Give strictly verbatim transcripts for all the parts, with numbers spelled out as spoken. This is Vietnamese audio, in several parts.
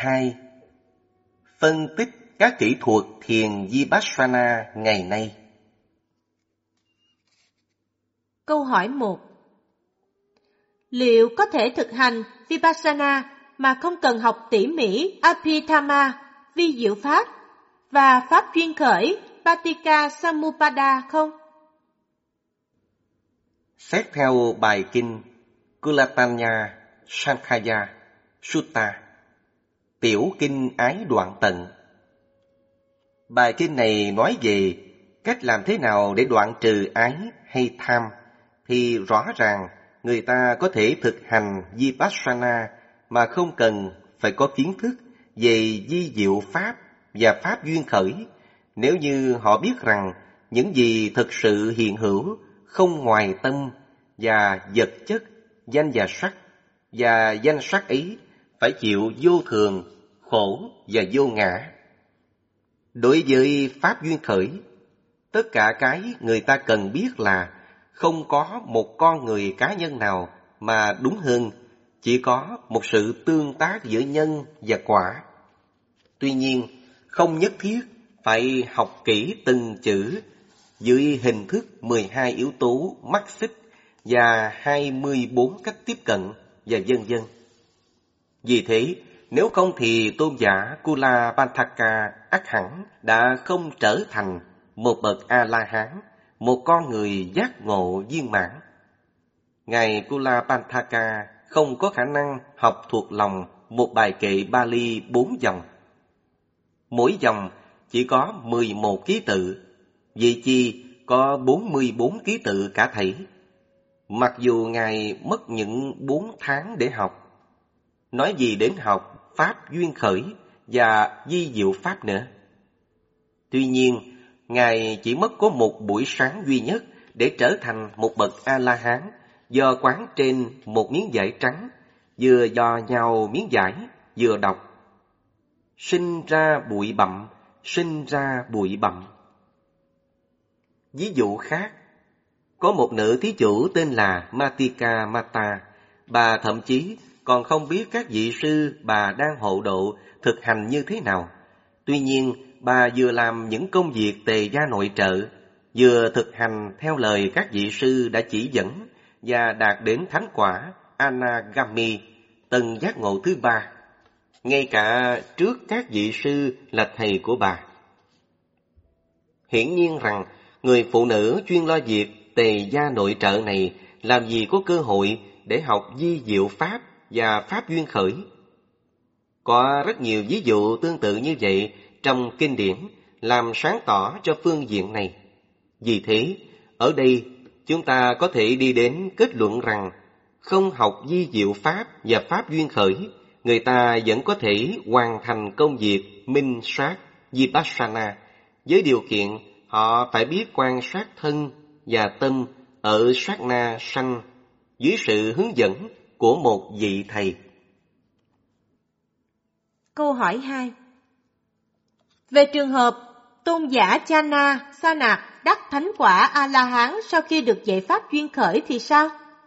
hai. Phân tích các kỹ thuật thiền Vipassana ngày nay. Câu hỏi một. Liệu có thể thực hành Vipassana mà không cần học tỉ mỉ Abhidhamma, vi diệu pháp, và pháp duyên khởi Paticca Samuppada không? Xét theo bài kinh Kulatanya Sankhaya Sutta, tiểu kinh ái đoạn tận. Bài kinh này nói về cách làm thế nào để đoạn trừ ái hay tham, thì rõ ràng người ta có thể thực hành Vipassana mà không cần phải có kiến thức về vi diệu pháp và pháp duyên khởi, nếu như họ biết rằng những gì thực sự hiện hữu không ngoài tâm và vật chất, danh và sắc, và danh sắc ấy phải chịu vô thường, khổ và vô ngã. Đối với pháp duyên khởi, tất cả cái người ta cần biết là không có một con người cá nhân nào, mà đúng hơn, chỉ có một sự tương tác giữa nhân và quả. Tuy nhiên, không nhất thiết phải học kỹ từng chữ dưới hình thức mười hai yếu tố mắt xích và hai mươi bốn cách tiếp cận và vân vân. Vì thế, nếu không thì tôn giả Kulapantaka ắt hẳn đã không trở thành một bậc A-la-hán, một con người giác ngộ viên mãn. Ngài Kulapantaka không có khả năng học thuộc lòng một bài kệ Bali bốn dòng. Mỗi dòng chỉ có mười một ký tự, vậy chi có bốn mươi bốn ký tự cả thảy. Mặc dù Ngài mất những bốn tháng để học, nói gì đến học pháp duyên khởi và vi diệu pháp nữa. Tuy nhiên, Ngài chỉ mất có một buổi sáng duy nhất để trở thành một bậc A-la-hán, do quán trên một miếng vải trắng, vừa dò nhào miếng vải, vừa đọc: sinh ra bụi bặm, sinh ra bụi bặm. Ví dụ khác, có một nữ thí chủ tên là Matika Mata. Bà thậm chí còn không biết các vị sư bà đang hộ độ thực hành như thế nào. Tuy nhiên, bà vừa làm những công việc tề gia nội trợ, vừa thực hành theo lời các vị sư đã chỉ dẫn và đạt đến thánh quả Anagami, tầng giác ngộ thứ ba, ngay cả trước các vị sư là thầy của bà. Hiển nhiên rằng người phụ nữ chuyên lo việc tề gia nội trợ này làm gì có cơ hội để học vi diệu pháp và pháp duyên khởi. Có rất nhiều ví dụ tương tự như vậy trong kinh điển làm sáng tỏ cho phương diện này. Vì thế, ở đây chúng ta có thể đi đến kết luận rằng không học vi diệu pháp và pháp duyên khởi, người ta vẫn có thể hoàn thành công việc minh sát Vipassana, với điều kiện họ phải biết quan sát thân và tâm ở sát na sanh dưới sự hướng dẫn của một vị thầy. Câu hỏi hai. Về trường hợp tôn giả Chana Sa-nạc đắc thánh quả A-la-hán sau khi được dạy pháp duyên khởi thì sao?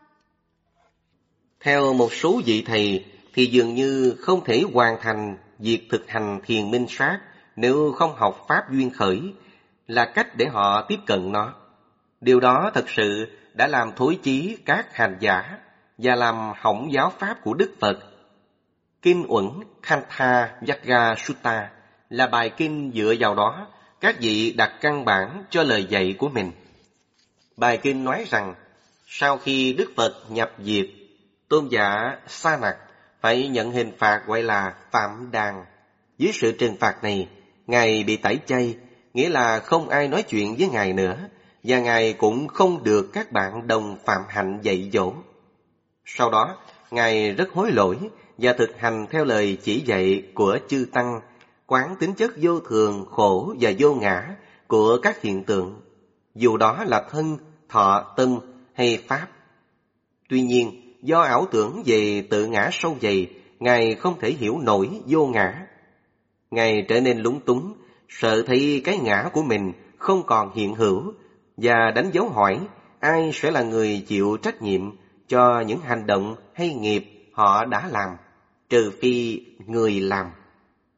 Theo một số vị thầy thì dường như không thể hoàn thành việc thực hành thiền minh sát nếu không học pháp duyên khởi, là cách để họ tiếp cận nó. Điều đó thật sự đã làm thối chí các hành giả và làm hỏng giáo pháp của Đức Phật. Kinh Uẩn Kantha Yagga Sutta là bài kinh dựa vào đó các vị đặt căn bản cho lời dạy của mình. Bài kinh nói rằng sau khi Đức Phật nhập diệt, tôn giả Sa-nạc phải nhận hình phạt gọi là phạm đàn. Dưới sự trừng phạt này, Ngài bị tẩy chay, nghĩa là không ai nói chuyện với Ngài nữa, và Ngài cũng không được các bạn đồng phạm hạnh dạy dỗ. Sau đó, Ngài rất hối lỗi và thực hành theo lời chỉ dạy của chư Tăng, quán tính chất vô thường, khổ và vô ngã của các hiện tượng, dù đó là thân, thọ, tâm hay pháp. Tuy nhiên, do ảo tưởng về tự ngã sâu dày, Ngài không thể hiểu nổi vô ngã. Ngài trở nên lúng túng, sợ thấy cái ngã của mình không còn hiện hữu, và đánh dấu hỏi ai sẽ là người chịu trách nhiệm cho những hành động hay nghiệp họ đã làm, trừ phi người làm.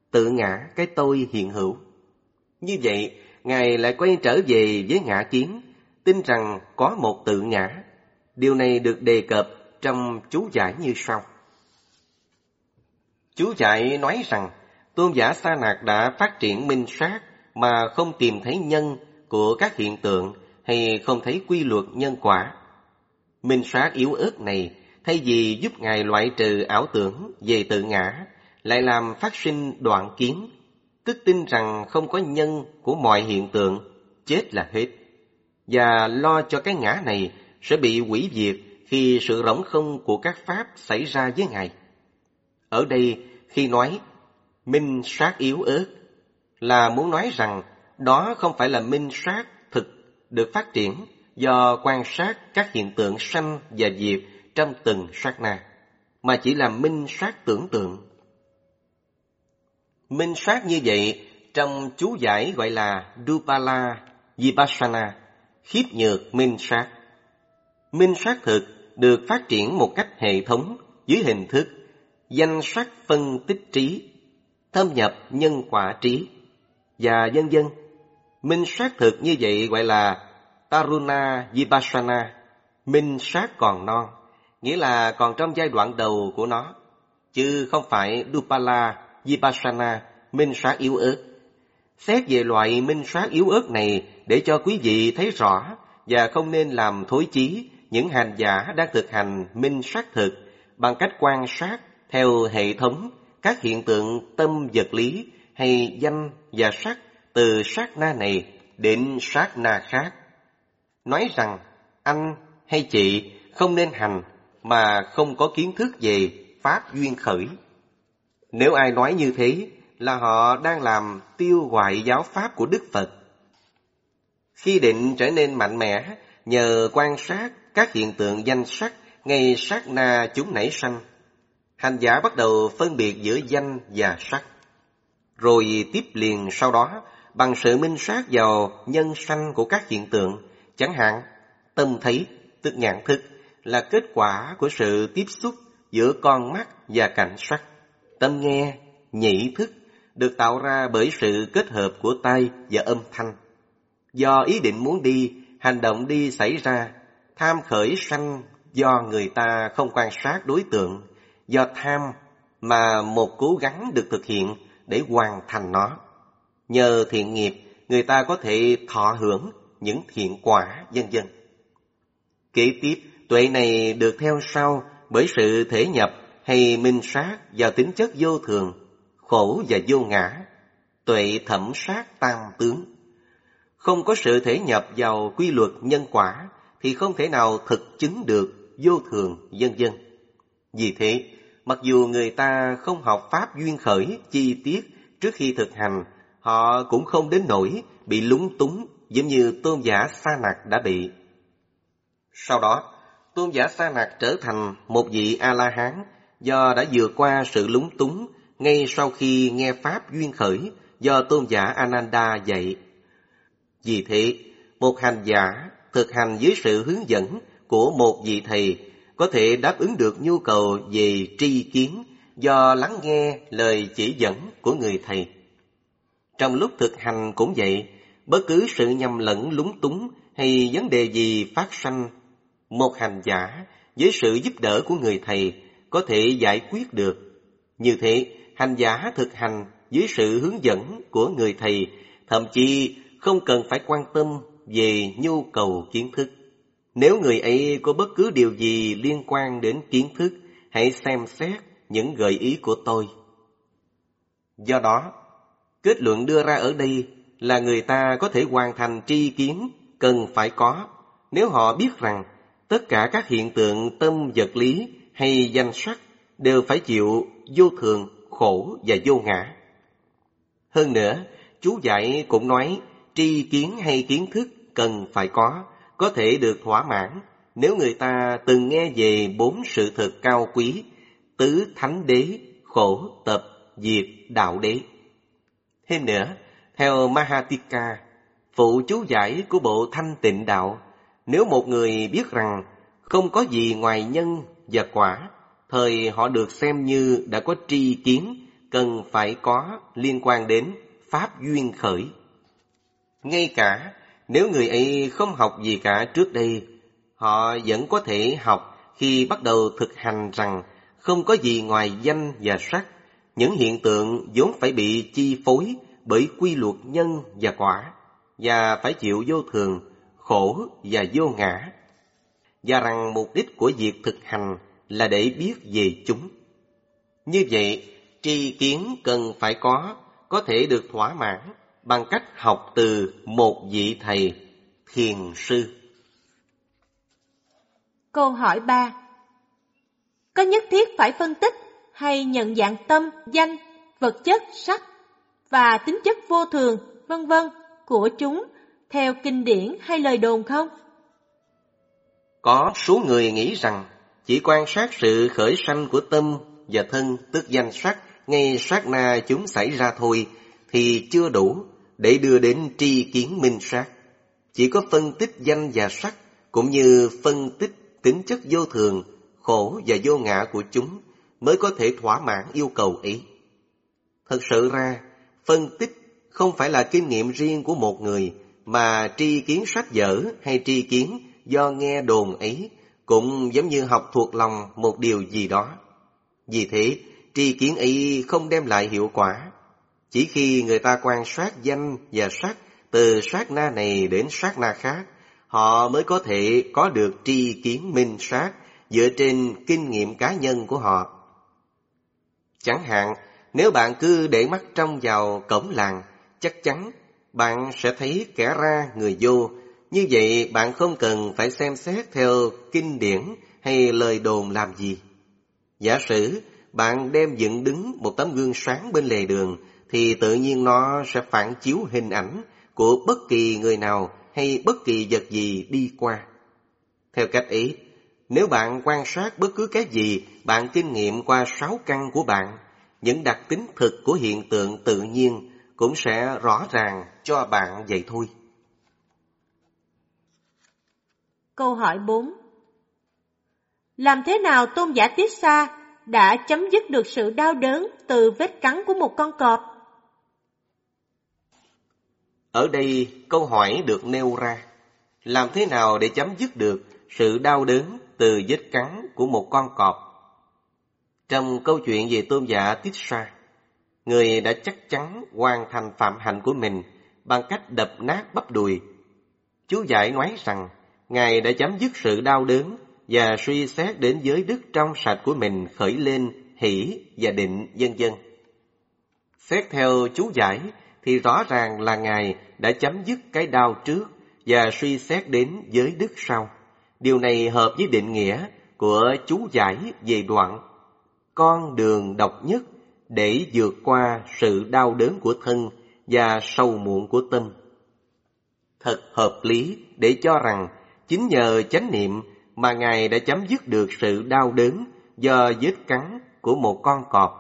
tự ngã, cái tôi hiện hữu. Như vậy, Ngài lại quay trở về với ngã kiến, tin rằng có một tự ngã. Điều này được đề cập trong chú giải như sau. Chú giải nói rằng, tôn giả Sa Nạc đã phát triển minh sát mà không tìm thấy nhân của các hiện tượng hay không thấy quy luật nhân quả. Minh sát yếu ớt này, thay vì giúp Ngài loại trừ ảo tưởng về tự ngã, lại làm phát sinh đoạn kiến, tức tin rằng không có nhân của mọi hiện tượng, chết là hết, và lo cho cái ngã này sẽ bị hủy diệt khi sự rỗng không của các pháp xảy ra với Ngài. Ở đây, khi nói minh sát yếu ớt, là muốn nói rằng đó không phải là minh sát thực được phát triển do quan sát các hiện tượng sanh và diệt trong từng sát na, mà chỉ là minh sát tưởng tượng. Minh sát như vậy trong chú giải gọi là Dupala Vipassana, khiếp nhược minh sát. Minh sát thực được phát triển một cách hệ thống dưới hình thức danh sắc phân tích trí, thâm nhập nhân quả trí, và vân vân. Minh sát thực như vậy gọi là Taruna Vipassana, minh sát còn non, nghĩa là còn trong giai đoạn đầu của nó, chứ không phải Dupala Vipassana, minh sát yếu ớt. Xét về loại minh sát yếu ớt này để cho quý vị thấy rõ và không nên làm thối chí những hành giả đang thực hành minh sát thực bằng cách quan sát theo hệ thống các hiện tượng tâm vật lý hay danh và sắc từ sát na này đến sát na khác. Nói rằng anh hay chị không nên hành mà không có kiến thức về pháp duyên khởi. Nếu ai nói như thế là họ đang làm tiêu hoại giáo pháp của Đức Phật. Khi định trở nên mạnh mẽ nhờ quan sát các hiện tượng danh sắc ngay sát na chúng nảy sanh, hành giả bắt đầu phân biệt giữa danh và sắc. Rồi tiếp liền sau đó, bằng sự minh sát vào nhân sanh của các hiện tượng, chẳng hạn tâm thấy, tức nhãn thức, là kết quả của sự tiếp xúc giữa con mắt và cảnh sắc. Tâm nghe, nhĩ thức, được tạo ra bởi sự kết hợp của tai và âm thanh. Do ý định muốn đi, hành động đi xảy ra, tham khởi sanh do người ta không quan sát đối tượng, do tham mà một cố gắng được thực hiện để hoàn thành nó. Nhờ thiện nghiệp, người ta có thể thọ hưởng những thiện quả, vân vân. Kế tiếp, tuệ này được theo sau bởi sự thể nhập hay minh sát vào tính chất vô thường, khổ và vô ngã, tuệ thẩm sát tam tướng. Không có sự thể nhập vào quy luật nhân quả thì không thể nào thực chứng được vô thường, vân vân. Vì thế, mặc dù người ta không học pháp duyên khởi chi tiết trước khi thực hành, họ cũng không đến nỗi bị lúng túng giống như tôn giả Sa Nạc đã bị. Sau đó, tôn giả Sa Nạc trở thành một vị A-la-hán do đã vượt qua sự lúng túng ngay sau khi nghe pháp duyên khởi do tôn giả Ananda dạy. Vì thế, một hành giả thực hành dưới sự hướng dẫn của một vị thầy có thể đáp ứng được nhu cầu về tri kiến do lắng nghe lời chỉ dẫn của người thầy. Trong lúc thực hành cũng vậy, bất cứ sự nhầm lẫn lúng túng hay vấn đề gì phát sanh, một hành giả với sự giúp đỡ của người thầy có thể giải quyết được. Như thế, hành giả thực hành dưới sự hướng dẫn của người thầy thậm chí không cần phải quan tâm về nhu cầu kiến thức. Nếu người ấy có bất cứ điều gì liên quan đến kiến thức, hãy xem xét những gợi ý của tôi. Do đó, kết luận đưa ra ở đây là người ta có thể hoàn thành tri kiến cần phải có nếu họ biết rằng tất cả các hiện tượng tâm vật lý hay danh sắc đều phải chịu vô thường, khổ và vô ngã. Hơn nữa, chú giải cũng nói tri kiến hay kiến thức cần phải có, có thể được thỏa mãn nếu người ta từng nghe về bốn sự thật cao quý, tứ thánh đế, khổ, tập, diệt, đạo đế. Thêm nữa, theo Mahatika, phụ chú giải của bộ Thanh Tịnh Đạo, nếu một người biết rằng không có gì ngoài nhân và quả, thời họ được xem như đã có tri kiến cần phải có liên quan đến pháp duyên khởi. Ngay cả nếu người ấy không học gì cả trước đây, họ vẫn có thể học khi bắt đầu thực hành rằng không có gì ngoài danh và sắc, những hiện tượng vốn phải bị chi phối bởi quy luật nhân và quả, và phải chịu vô thường, khổ và vô ngã, và rằng mục đích của việc thực hành là để biết về chúng. Như vậy, tri kiến cần phải có, có thể được thỏa mãn bằng cách học từ một vị thầy, thiền sư. Câu hỏi ba. Có nhất thiết phải phân tích hay nhận dạng tâm, danh, vật chất, sắc và tính chất vô thường, vân vân của chúng theo kinh điển hay lời đồn không? Có số người nghĩ rằng chỉ quan sát sự khởi sanh của tâm và thân, tức danh sắc, ngay sát na chúng xảy ra thôi, thì chưa đủ để đưa đến tri kiến minh sát. Chỉ có phân tích danh và sắc, cũng như phân tích tính chất vô thường, khổ và vô ngã của chúng, mới có thể thỏa mãn yêu cầu ấy. Thật sự ra, phân tích không phải là kinh nghiệm riêng của một người, mà tri kiến sách vở hay tri kiến do nghe đồn ấy cũng giống như học thuộc lòng một điều gì đó. Vì thế, tri kiến ấy không đem lại hiệu quả. Chỉ khi người ta quan sát danh và sắc từ sát na này đến sát na khác, họ mới có thể có được tri kiến minh sát dựa trên kinh nghiệm cá nhân của họ. Chẳng hạn, nếu bạn cứ để mắt trông vào cổng làng, chắc chắn bạn sẽ thấy kẻ ra người vô. Như vậy bạn không cần phải xem xét theo kinh điển hay lời đồn làm gì. Giả sử bạn đem dựng đứng một tấm gương sáng bên lề đường, thì tự nhiên nó sẽ phản chiếu hình ảnh của bất kỳ người nào hay bất kỳ vật gì đi qua. Theo cách ấy, nếu bạn quan sát bất cứ cái gì bạn kinh nghiệm qua sáu căn của bạn, những đặc tính thực của hiện tượng tự nhiên cũng sẽ rõ ràng cho bạn vậy thôi. Câu hỏi bốn. Làm thế nào tôn giả Tiết Xa đã chấm dứt được sự đau đớn từ vết cắn của một con cọp? Ở đây câu hỏi được nêu ra, làm thế nào để chấm dứt được sự đau đớn từ vết cắn của một con cọp? Trong câu chuyện về tôn giả Tiết Xa, người đã chắc chắn hoàn thành phạm hạnh của mình bằng cách đập nát bắp đùi. Chú giải nói rằng Ngài đã chấm dứt sự đau đớn và suy xét đến giới đức trong sạch của mình khởi lên hỷ và định, vân vân. Xét theo chú giải thì rõ ràng là Ngài đã chấm dứt cái đau trước và suy xét đến giới đức sau. Điều này hợp với định nghĩa của chú giải về đoạn con đường độc nhất để vượt qua sự đau đớn của thân và sầu muộn của tâm. Thật hợp lý để cho rằng chính nhờ chánh niệm mà Ngài đã chấm dứt được sự đau đớn do vết cắn của một con cọp.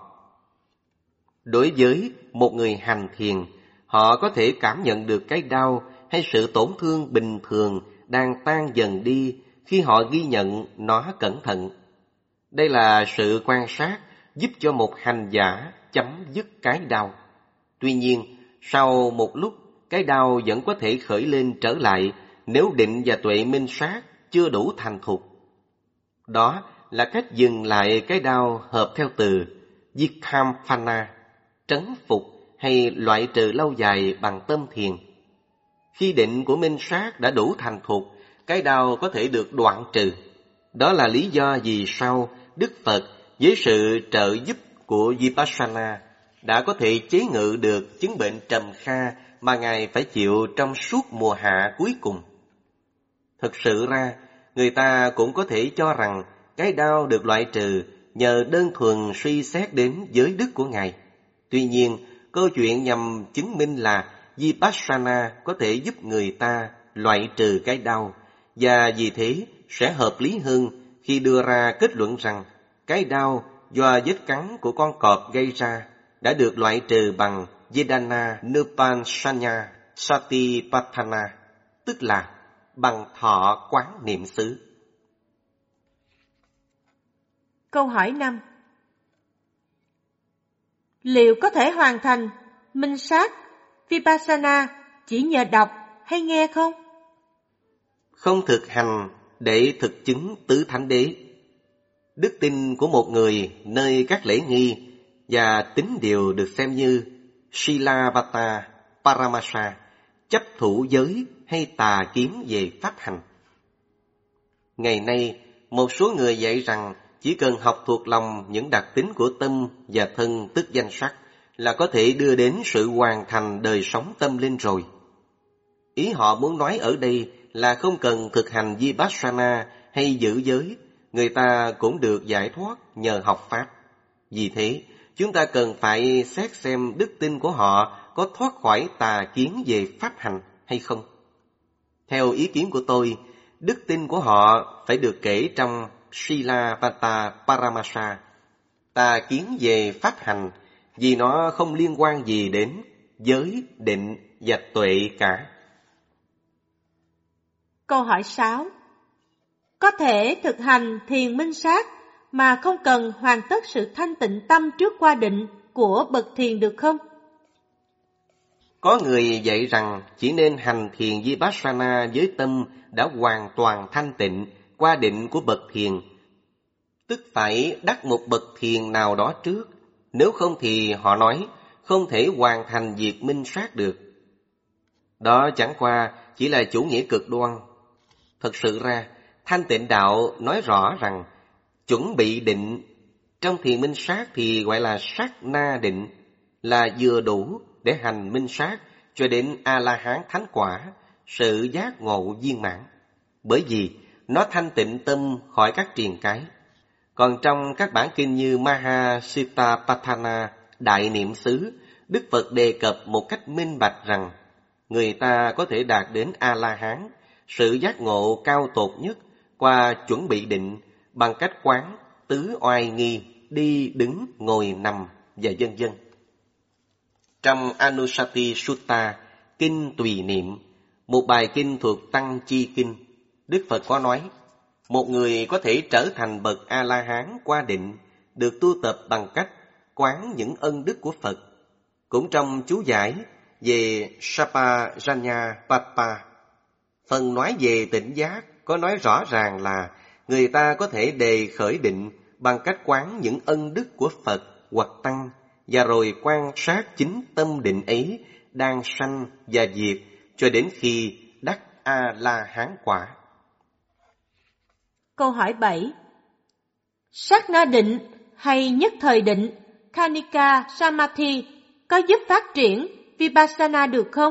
Đối với một người hành thiền, họ có thể cảm nhận được cái đau hay sự tổn thương bình thường đang tan dần đi khi họ ghi nhận nó cẩn thận. Đây là sự quan sát giúp cho một hành giả chấm dứt cái đau. Tuy nhiên, sau một lúc, cái đau vẫn có thể khởi lên trở lại nếu định và tuệ minh sát chưa đủ thành thục. Đó là cách dừng lại cái đau hợp theo từ Vikamphana, trấn phục hay loại trừ lâu dài bằng tâm thiền. Khi định của minh sát đã đủ thành thục, cái đau có thể được đoạn trừ. Đó là lý do vì sao Đức Phật với sự trợ giúp của Vipassana đã có thể chế ngự được chứng bệnh trầm kha mà Ngài phải chịu trong suốt mùa hạ cuối cùng. Thực sự ra, người ta cũng có thể cho rằng cái đau được loại trừ nhờ đơn thuần suy xét đến giới đức của Ngài. Tuy nhiên, câu chuyện nhằm chứng minh là Vipassana có thể giúp người ta loại trừ cái đau, và vì thế sẽ hợp lý hơn khi đưa ra kết luận rằng cái đau do vết cắn của con cọp gây ra đã được loại trừ bằng Vedana Nupanshanya Satipatthana, tức là bằng thọ quán niệm xứ. Câu hỏi năm. Liệu có thể hoàn thành minh sát, vipassana chỉ nhờ đọc hay nghe không? Không thực hành để thực chứng tứ thánh đế. Đức tin của một người nơi các lễ nghi và tín điều được xem như Silavata Paramasa, chấp thủ giới hay tà kiến về pháp hành. Ngày nay, một số người dạy rằng chỉ cần học thuộc lòng những đặc tính của tâm và thân tức danh sắc là có thể đưa đến sự hoàn thành đời sống tâm linh rồi. Ý họ muốn nói ở đây là không cần thực hành Vipassana hay giữ giới, người ta cũng được giải thoát nhờ học Pháp. Vì thế, chúng ta cần phải xét xem đức tin của họ có thoát khỏi tà kiến về pháp hành hay không. Theo ý kiến của tôi, đức tin của họ phải được kể trong Silavata Paramasa, tà kiến về pháp hành, vì nó không liên quan gì đến giới, định và tuệ cả. Câu hỏi sáu. Có thể thực hành thiền minh sát mà không cần hoàn tất sự thanh tịnh tâm trước qua định của bậc thiền được không? Có người dạy rằng chỉ nên hành thiền Vipassana với tâm đã hoàn toàn thanh tịnh qua định của bậc thiền, tức phải đắc một bậc thiền nào đó trước, nếu không thì họ nói không thể hoàn thành việc minh sát được. Đó chẳng qua chỉ là chủ nghĩa cực đoan. Thật sự ra, Thanh Tịnh Đạo nói rõ rằng chuẩn bị định trong thiền minh sát thì gọi là sát na định, là vừa đủ để hành minh sát cho đến A-la-hán thánh quả, sự giác ngộ viên mãn. Bởi vì nó thanh tịnh tâm khỏi các triền cái. Còn trong các bản kinh như Mahasiddhapatthana, Đại Niệm xứ, Đức Phật đề cập một cách minh bạch rằng người ta có thể đạt đến A-la-hán, sự giác ngộ cao tột nhất, qua chuẩn bị định bằng cách quán tứ oai nghi, đi, đứng, ngồi, nằm và vân vân. Trong Anusati Sutta, Kinh Tùy Niệm, một bài kinh thuộc Tăng Chi Kinh, Đức Phật có nói, một người có thể trở thành bậc A-la-hán qua định, được tu tập bằng cách quán những ân đức của Phật. Cũng trong chú giải về Sapajanya Papa, phần nói về tỉnh giác có nói rõ ràng là người ta có thể đề khởi định bằng cách quán những ân đức của Phật hoặc Tăng, và rồi quan sát chính tâm định ấy đang sanh và diệt cho đến khi đắc A-la-hán quả. Câu hỏi bảy. Sát na định hay nhất thời định, Khanika Samadhi, có giúp phát triển Vipassana được không?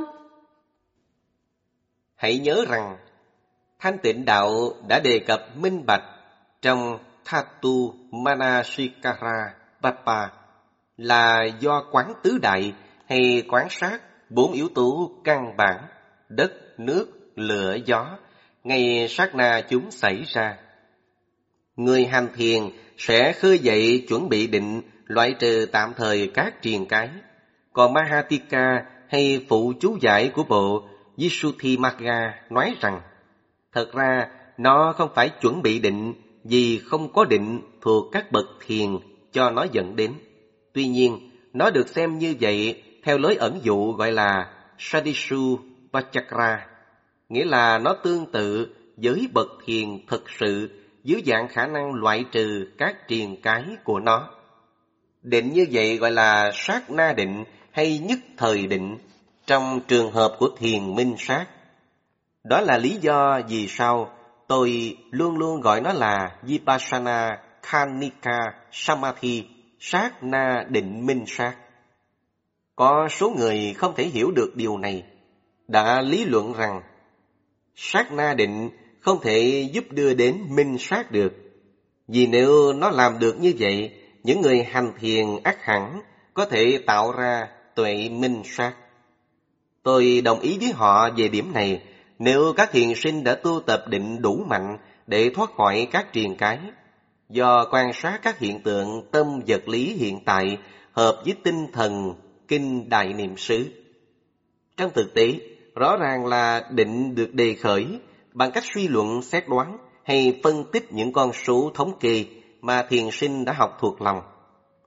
Hãy nhớ rằng, Thanh Tịnh Đạo đã đề cập minh bạch trong Thatu Manasikara Papa là do quán tứ đại hay quán sát bốn yếu tố căn bản, đất, nước, lửa, gió, ngay sát na chúng xảy ra. Người hành thiền sẽ khơi dậy chuẩn bị định loại trừ tạm thời các triền cái. Còn Mahatika hay phụ chú giải của bộ Visuddhimagga nói rằng thật ra nó không phải chuẩn bị định vì không có định thuộc các bậc thiền cho nó dẫn đến. Tuy nhiên, nó được xem như vậy theo lối ẩn dụ gọi là Sadisu Vachakra, nghĩa là nó tương tự với bậc thiền thực sự dưới dạng khả năng loại trừ các triền cái của nó. Định như vậy gọi là sát na định hay nhất thời định trong trường hợp của thiền minh sát. Đó là lý do vì sao tôi luôn luôn gọi nó là Vipassana Khanika Samadhi, sát na định minh sát. Có số người không thể hiểu được điều này, đã lý luận rằng sát na định không thể giúp đưa đến minh sát được. Vì nếu nó làm được như vậy, những người hành thiền ắt hẳn có thể tạo ra tuệ minh sát. Tôi đồng ý với họ về điểm này. Nếu các thiền sinh đã tu tập định đủ mạnh để thoát khỏi các triền cái, do quan sát các hiện tượng tâm vật lý hiện tại hợp với tinh thần Kinh Đại Niệm xứ. Trong thực tế, rõ ràng là định được đề khởi bằng cách suy luận xét đoán hay phân tích những con số thống kê mà thiền sinh đã học thuộc lòng.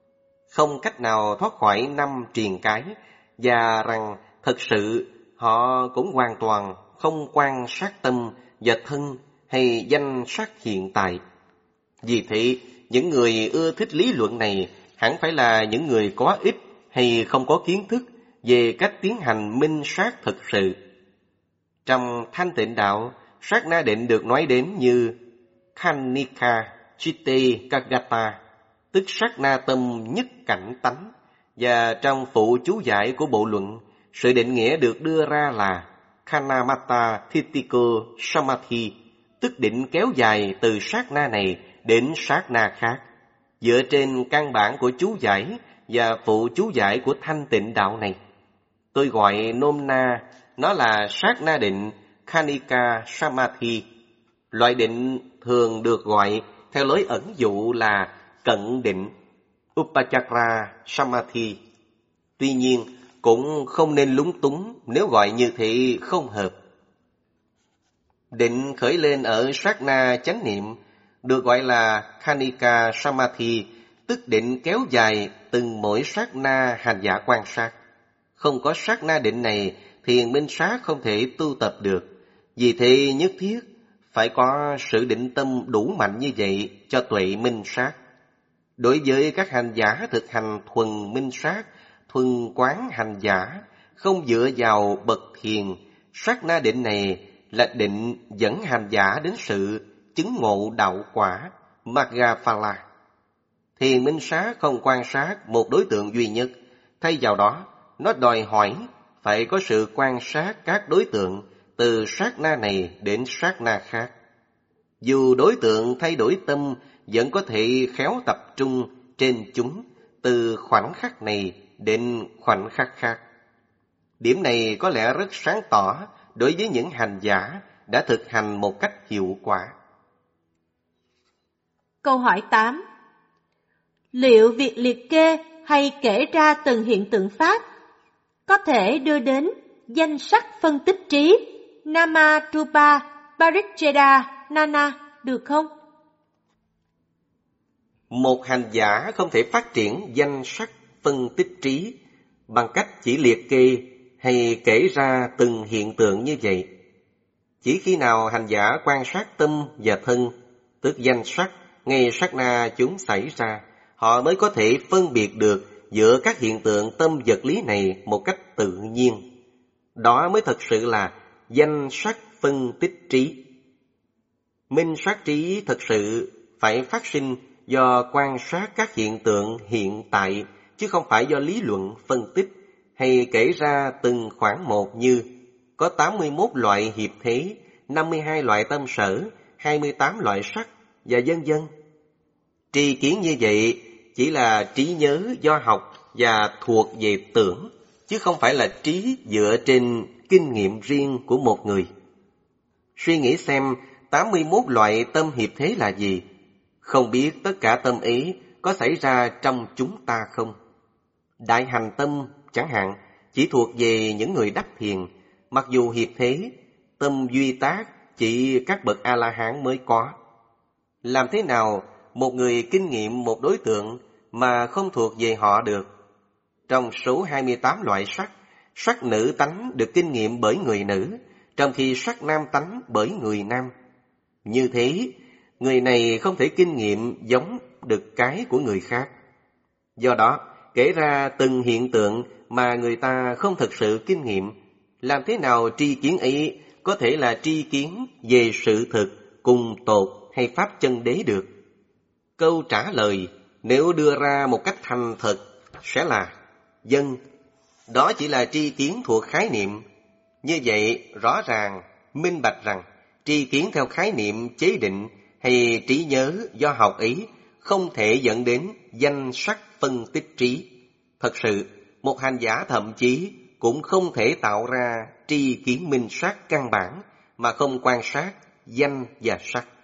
không cách nào thoát khỏi năm triền cái, và rằng thật sự họ cũng hoàn toàn không quan sát tâm và thân hay danh sắc hiện tại. Vì thế, những người ưa thích lý luận này hẳn phải là những người có ích hay không có kiến thức về cách tiến hành minh sát thực sự. Trong Thanh Tịnh Đạo, sát na định được nói đến như Khanika Chitte Kagata, tức sát na tâm nhất cảnh tánh, và trong phụ chú giải của bộ luận, sự định nghĩa được đưa ra là Khanamata Thitiko Samadhi, tức định kéo dài từ sát na này đến sát na khác, dựa trên căn bản của chú giải và phụ chú giải của Thanh Tịnh Đạo này. Tôi gọi nôm na nó là sát na định Khanika Samadhi. Loại định thường được gọi theo lối ẩn dụ là cận định Upachakra Samadhi. Tuy nhiên, cũng không nên lúng túng nếu gọi như thế không hợp. Định khởi lên ở sát na chánh niệm được gọi là Khanika Samadhi, tức định kéo dài từng mỗi sát na hành giả quan sát. Không có sát na định này, thiền minh sát không thể tu tập được. Vì thế nhất thiết phải có sự định tâm đủ mạnh như vậy cho tuệ minh sát. Đối với các hành giả thực hành thuần minh sát, thuần quán hành giả, không dựa vào bậc thiền, sát na định này là định dẫn hành giả đến sự chứng ngộ đạo quả, Maggaphala. Thiền minh sát không quan sát một đối tượng duy nhất, thay vào đó, nó đòi hỏi phải có sự quan sát các đối tượng từ sát na này đến sát na khác. Dù đối tượng thay đổi tâm, vẫn có thể khéo tập trung trên chúng từ khoảnh khắc này đến khoảnh khắc khác. Điểm này có lẽ rất sáng tỏ đối với những hành giả đã thực hành một cách hiệu quả. Câu hỏi tám. Liệu việc liệt kê hay kể ra từng hiện tượng pháp có thể đưa đến danh sắc phân tích trí Nama Rupa Paricheda Nana được không? Một hành giả không thể phát triển danh sắc phân tích trí bằng cách chỉ liệt kê hay kể ra từng hiện tượng như vậy. Chỉ khi nào hành giả quan sát tâm và thân, tức danh sắc, ngay sát na chúng xảy ra, họ mới có thể phân biệt được giữa các hiện tượng tâm vật lý này một cách tự nhiên. Đó mới thật sự là danh sắc phân tích trí. Minh sát trí thật sự phải phát sinh do quan sát các hiện tượng hiện tại, chứ không phải do lý luận phân tích hay kể ra từng khoản một như có tám mươi mốt loại hiệp thế, năm mươi hai loại tâm sở, hai mươi tám loại sắc và vân vân. Tri kiến như vậy chỉ là trí nhớ do học và thuộc về tưởng, chứ không phải là trí dựa trên kinh nghiệm riêng của một người. Suy nghĩ xem tám mươi mốt loại tâm hiệp thế là gì? Không biết tất cả tâm ý có xảy ra trong chúng ta không? Đại hành tâm chẳng hạn chỉ thuộc về những người đắc thiền, mặc dù hiệp thế, tâm duy tác chỉ các bậc A-la-hán mới có. Làm thế nào một người kinh nghiệm một đối tượng mà không thuộc về họ được? Trong số hai mươi tám loại sắc, sắc nữ tánh được kinh nghiệm bởi người nữ, trong khi sắc nam tánh bởi người nam. Như thế, người này không thể kinh nghiệm giống được cái của người khác. Do đó, kể ra từng hiện tượng mà người ta không thực sự kinh nghiệm, làm thế nào tri kiến ấy có thể là tri kiến về sự thực, cùng tột hay pháp chân đế được? Câu trả lời nếu đưa ra một cách thành thật sẽ là dân. Đó chỉ là tri kiến thuộc khái niệm. Như vậy rõ ràng, minh bạch rằng tri kiến theo khái niệm chế định hay trí nhớ do học ý không thể dẫn đến danh sắc phân tích trí. Thật sự, một hành giả thậm chí cũng không thể tạo ra tri kiến minh sát căn bản mà không quan sát danh và sắc.